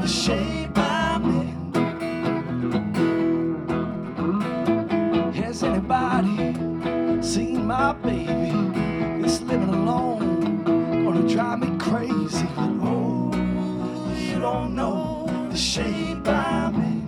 the shape I'm in. Has anybody seen my baby? This living alone gonna drive me crazy. But oh, you don't know the shape I'm in.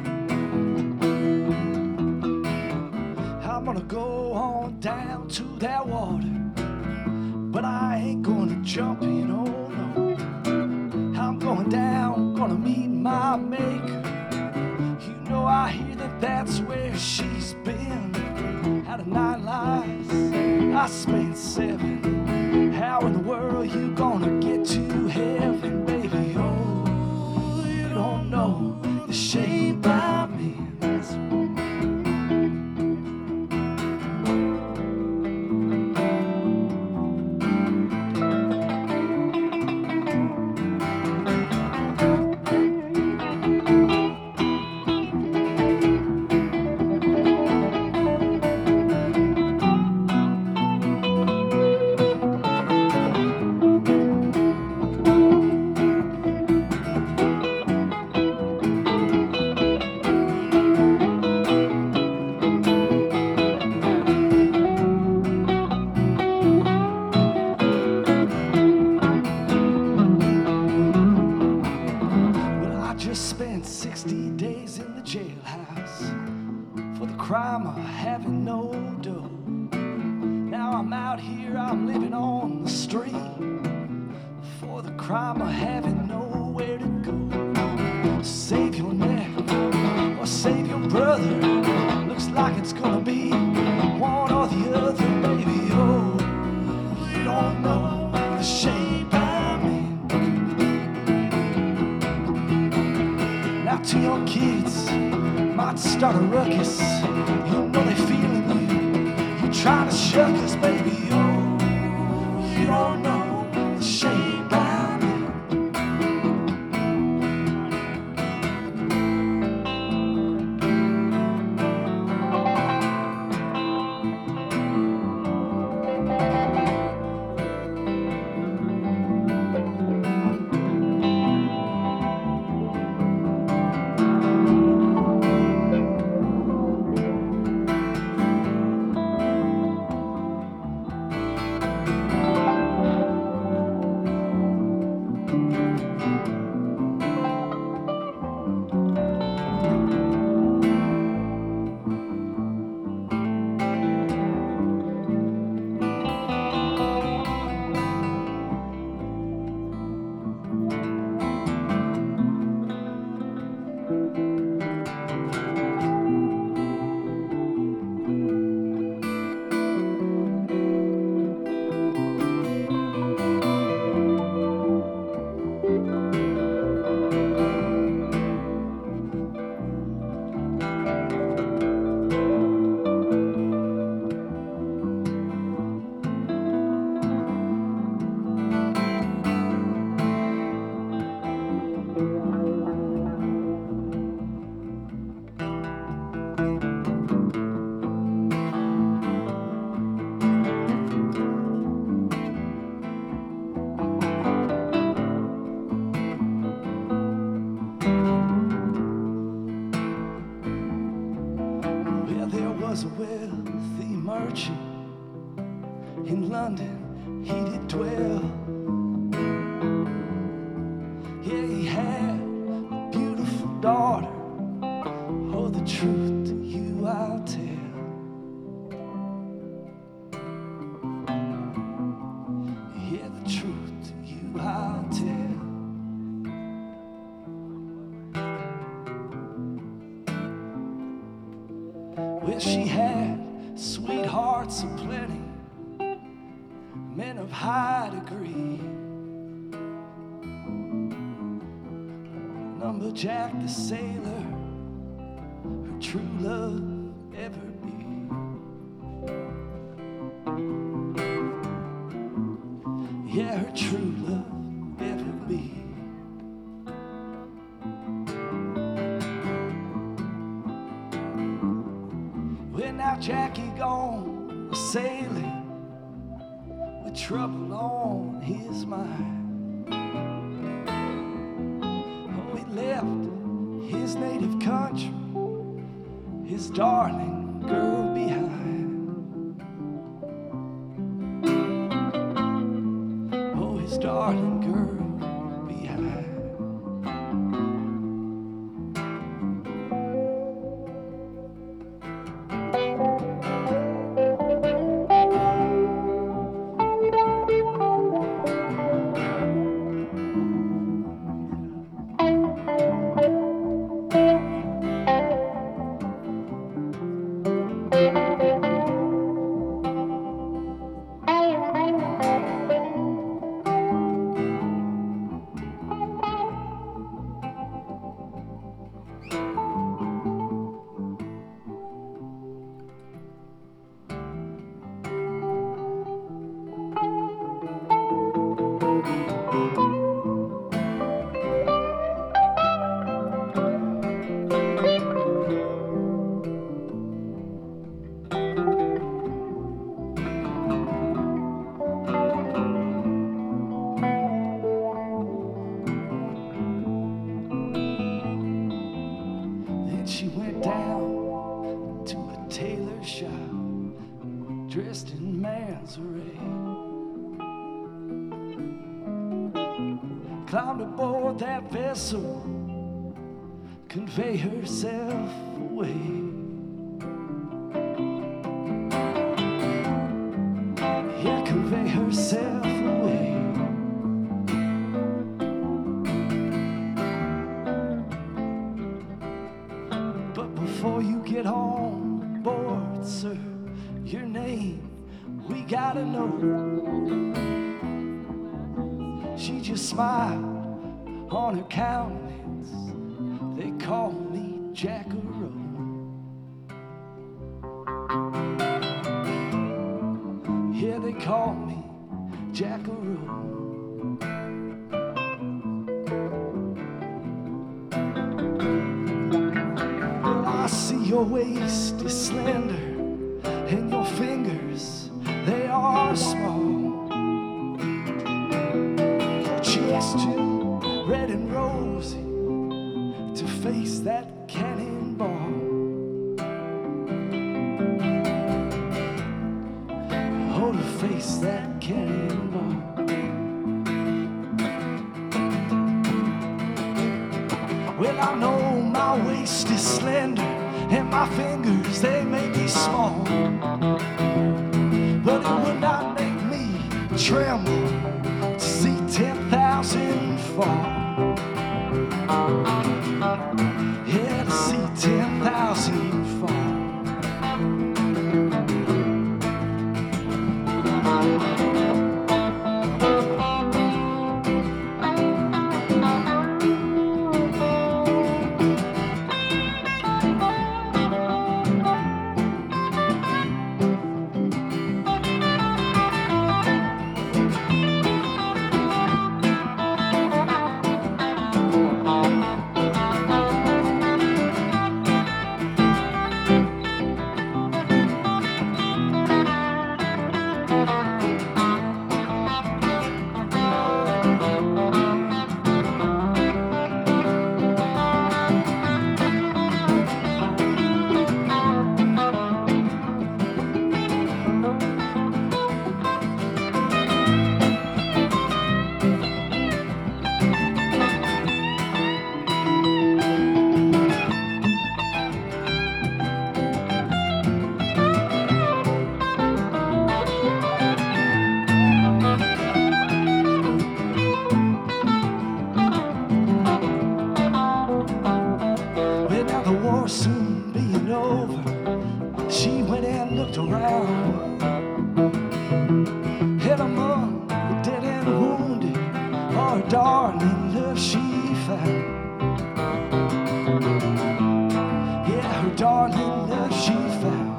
I'm gonna go on down to that water, but I ain't gonna jump in, oh no. I'm going down, gonna meet my maker. You know I hear that that's where she's been. Out of 9 lives, I spent 7. How in the world you gonna get to heaven, baby? Oh, you don't know the shape I'm in. Spent 60 days in the jailhouse for the crime of having no dough. Now I'm out here, I'm living on the street for the crime of having nowhere to go. Save your neck or save your brother. Looks like it's gonna be one or the other, baby. Oh, you don't know the shape I'm in. Now to your kids, might start a ruckus. You know they feeling you. You trying to shuck us, baby. Oh, you don't know the shape I'm in. Was a wealthy merchant in London, he did dwell. Yeah, he had a beautiful daughter. Oh, the truth to you I'll tell. Yeah, the truth to you I'll tell. Well, she had sweethearts aplenty, men of high degree. Lumberjack the sailor, her true love ever be. Yeah, her true love ever be. Well, now Jackie gone sailing with trouble on his mind. Oh, he his native country, his darling girl behind. Oh, his darling girl behind. She went down to a tailor shop, dressed in man's array. Climbed aboard that vessel, convey herself away. Yeah, convey herself away. Before you get on board, sir, your name we gotta know. She just smiled on her countenance. They call me Jackaroo. Yeah, they call me Jackaroo. I see your waist is slender and your fingers, they are small. Your cheeks too red and rosy to face that cannonball. Oh, to face that cannonball. Well, I know my waist is slender and my fingers, they may be small, but it would not make me tremble to see 10,000 fall. Yeah, to see 10,000 fall. Soon being over, she went and looked around, and among the dead and wounded, her darling love she found. Yeah, her darling love she found.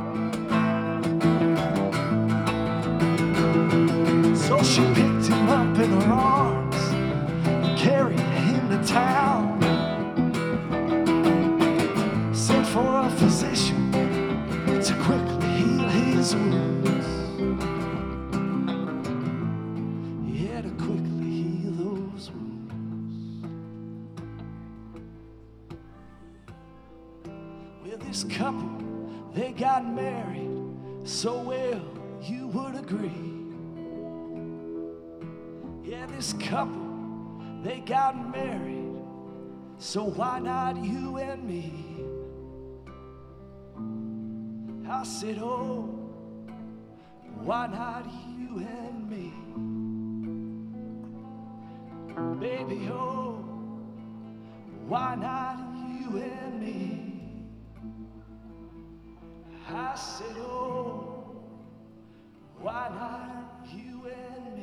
So she picked him up in her arms and carried him to town. For a physician to quickly heal his Yeah, this couple, they got married so well, you would agree. Yeah, this couple, they got married, so why not you and me? I said, oh, why not you and me? Baby, oh, why not you and me? I said, oh, why not you and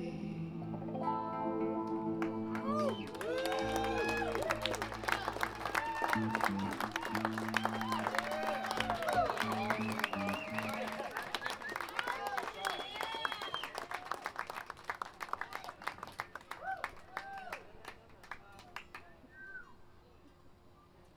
me?